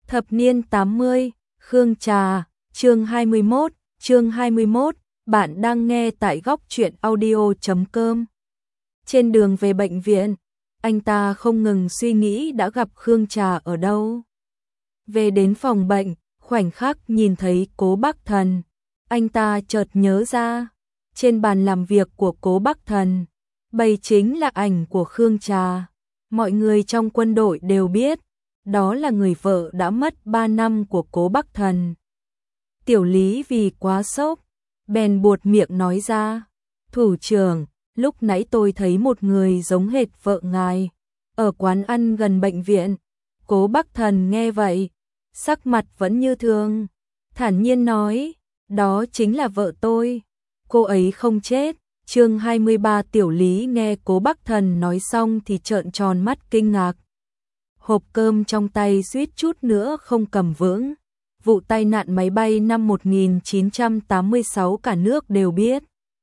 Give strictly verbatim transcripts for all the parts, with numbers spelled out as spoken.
Thập niên tám mươi, Khương Trà, chương hai mươi mốt, chương hai mươi mốt, bạn đang nghe tại góc truyện audio chấm com. Trên đường về bệnh viện, anh ta không ngừng suy nghĩ đã gặp Khương Trà ở đâu. Về đến phòng bệnh, khoảnh khắc nhìn thấy Cố Bắc Thần, anh ta chợt nhớ ra, trên bàn làm việc của Cố Bắc Thần, bày chính là ảnh của Khương Trà. Mọi người trong quân đội đều biết, đó là người vợ đã mất ba năm của Cố Bắc Thần. Tiểu Lý vì quá sốc, bèn buột miệng nói ra, thủ trưởng, lúc nãy tôi thấy một người giống hệt vợ ngài, ở quán ăn gần bệnh viện. Cố Bắc Thần nghe vậy, sắc mặt vẫn như thường, thản nhiên nói, đó chính là vợ tôi, cô ấy không chết. Chương hai mươi ba. Tiểu Lý nghe Cố Bắc Thần nói xong thì trợn tròn mắt kinh ngạc. Hộp cơm trong tay suýt chút nữa không cầm vững. Vụ tai nạn máy bay năm một nghìn chín trăm tám mươi sáu cả nước đều biết.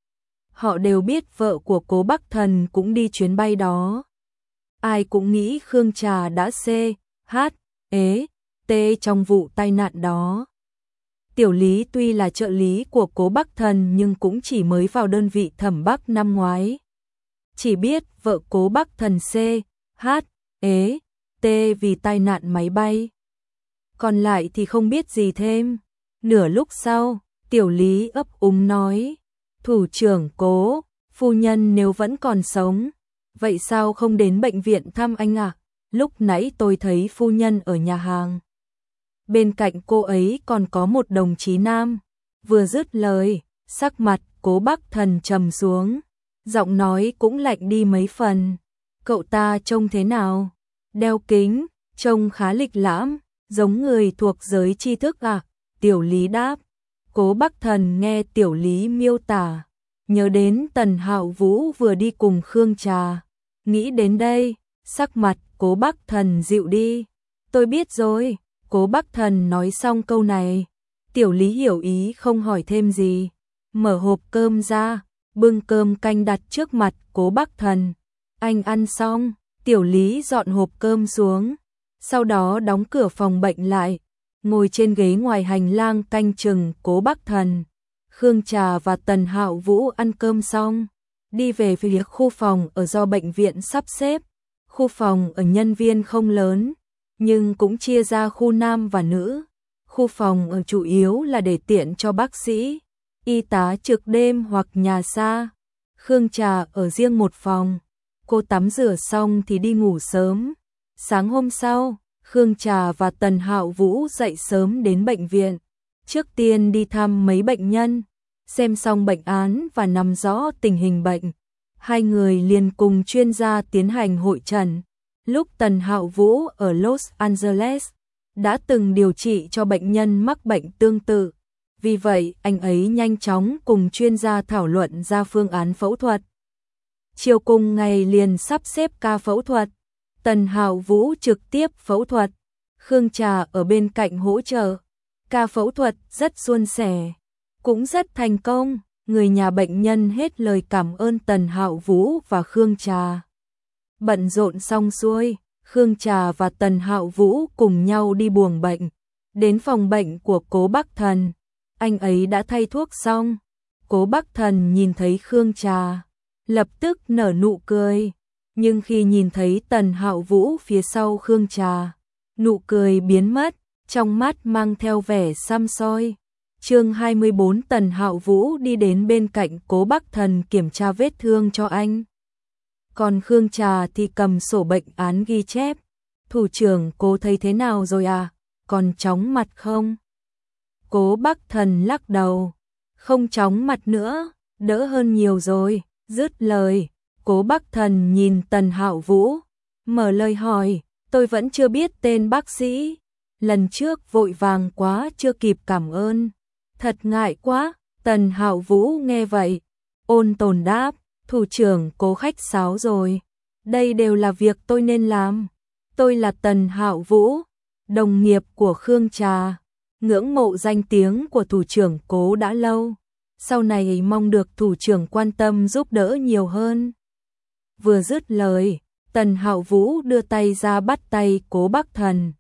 Họ đều biết vợ của Cố Bắc Thần cũng đi chuyến bay đó. Ai cũng nghĩ Khương Trà đã C, H, E, T trong vụ tai nạn đó. Tiểu Lý tuy là trợ lý của Cố Bắc Thần nhưng cũng chỉ mới vào đơn vị Thẩm Bắc năm ngoái. Chỉ biết vợ Cố Bắc Thần C, H, E, T vì tai nạn máy bay. Còn lại thì không biết gì thêm. Nửa lúc sau, Tiểu Lý ấp úng nói, thủ trưởng Cố, phu nhân nếu vẫn còn sống, vậy sao không đến bệnh viện thăm anh à? Lúc nãy tôi thấy phu nhân ở nhà hàng. Bên cạnh cô ấy còn có một đồng chí nam. Vừa dứt lời, sắc mặt Cố Bắc Thần trầm xuống, giọng nói cũng lạnh đi mấy phần. Cậu ta trông thế nào? Đeo kính, trông khá lịch lãm, giống người thuộc giới tri thức à? Tiểu Lý đáp. Cố Bắc Thần nghe Tiểu Lý miêu tả, nhớ đến Tần Hạo Vũ vừa đi cùng Khương Trà. Nghĩ đến đây, sắc mặt Cố Bắc Thần dịu đi. Tôi biết rồi. Cố Bắc Thần nói xong câu này, Tiểu Lý hiểu ý không hỏi thêm gì. Mở hộp cơm ra, bưng cơm canh đặt trước mặt Cố Bắc Thần. Anh ăn xong, Tiểu Lý dọn hộp cơm xuống, sau đó đóng cửa phòng bệnh lại, ngồi trên ghế ngoài hành lang canh chừng Cố Bắc Thần. Khương Trà và Tần Hạo Vũ ăn cơm xong, đi về phía khu phòng ở do bệnh viện sắp xếp. Khu phòng ở nhân viên không lớn, nhưng cũng chia ra khu nam và nữ. Khu phòng ở chủ yếu là để tiện cho bác sĩ, y tá trực đêm hoặc nhà xa. Khương Trà ở riêng một phòng. Cô tắm rửa xong thì đi ngủ sớm. Sáng hôm sau, Khương Trà và Tần Hạo Vũ dậy sớm đến bệnh viện. Trước tiên đi thăm mấy bệnh nhân, xem xong bệnh án và nắm rõ tình hình bệnh. Hai người liền cùng chuyên gia tiến hành hội trần. Lúc Tần Hạo Vũ ở Los Angeles, đã từng điều trị cho bệnh nhân mắc bệnh tương tự. Vì vậy, anh ấy nhanh chóng cùng chuyên gia thảo luận ra phương án phẫu thuật. Chiều cùng ngày liền sắp xếp ca phẫu thuật. Tần Hạo Vũ trực tiếp phẫu thuật. Khương Trà ở bên cạnh hỗ trợ. Ca phẫu thuật rất suôn sẻ, cũng rất thành công. Người nhà bệnh nhân hết lời cảm ơn Tần Hạo Vũ và Khương Trà. Bận rộn xong xuôi, Khương Trà và Tần Hạo Vũ cùng nhau đi buồng bệnh. Đến phòng bệnh của Cố Bắc Thần, anh ấy đã thay thuốc xong. Cố Bắc Thần nhìn thấy Khương Trà, lập tức nở nụ cười. Nhưng khi nhìn thấy Tần Hạo Vũ phía sau Khương Trà, nụ cười biến mất, trong mắt mang theo vẻ săm soi. Chương hai mươi bốn. Tần Hạo Vũ đi đến bên cạnh Cố Bắc Thần kiểm tra vết thương cho anh. Còn Khương Trà thì cầm sổ bệnh án ghi chép. Thủ trưởng, cô thấy thế nào rồi à? Còn chóng mặt không? Cố Bắc Thần lắc đầu. Không chóng mặt nữa, đỡ hơn nhiều rồi. Dứt lời, Cố Bắc Thần nhìn Tần Hạo Vũ, mở lời hỏi, tôi vẫn chưa biết tên bác sĩ. Lần trước vội vàng quá chưa kịp cảm ơn. Thật ngại quá. Tần Hạo Vũ nghe vậy, ôn tồn đáp, thủ trưởng Cố khách sáo rồi. Đây đều là việc tôi nên làm. Tôi là Tần Hạo Vũ, đồng nghiệp của Khương Trà, ngưỡng mộ danh tiếng của thủ trưởng Cố đã lâu. Sau này mong được thủ trưởng quan tâm giúp đỡ nhiều hơn. Vừa dứt lời, Tần Hạo Vũ đưa tay ra bắt tay Cố Bắc Thần.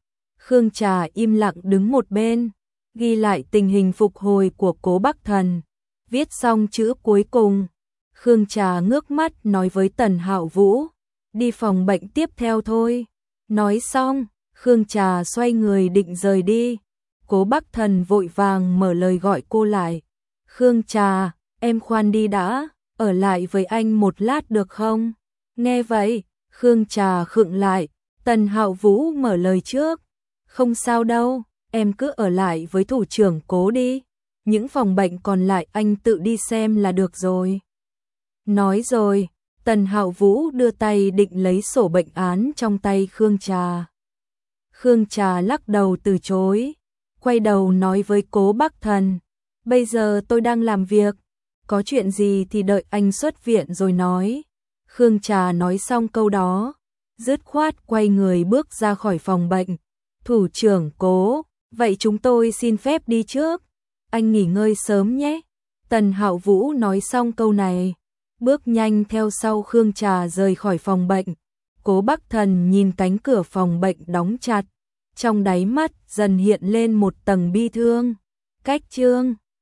Khương Trà im lặng đứng một bên, ghi lại tình hình phục hồi của Cố Bắc Thần. Viết xong chữ cuối cùng, Khương Trà ngước mắt nói với Tần Hạo Vũ, đi phòng bệnh tiếp theo thôi. Nói xong, Khương Trà xoay người định rời đi. Cố Bắc Thần vội vàng mở lời gọi cô lại. Khương Trà, em khoan đi đã, ở lại với anh một lát được không? Nghe vậy, Khương Trà khựng lại, Tần Hạo Vũ mở lời trước. Không sao đâu, em cứ ở lại với thủ trưởng Cố đi. Những phòng bệnh còn lại anh tự đi xem là được rồi. Nói rồi, Tần Hạo Vũ đưa tay định lấy sổ bệnh án trong tay Khương Trà. Khương Trà lắc đầu từ chối, quay đầu nói với Cố Bắc Thần, bây giờ tôi đang làm việc, có chuyện gì thì đợi anh xuất viện rồi nói. Khương Trà nói xong câu đó, dứt khoát quay người bước ra khỏi phòng bệnh. Thủ trưởng Cố, vậy chúng tôi xin phép đi trước, anh nghỉ ngơi sớm nhé. Tần Hạo Vũ nói xong câu này, bước nhanh theo sau Khương Trà rời khỏi phòng bệnh. Cố Bắc Thần nhìn cánh cửa phòng bệnh đóng chặt, trong đáy mắt dần hiện lên một tầng bi thương. Cách chương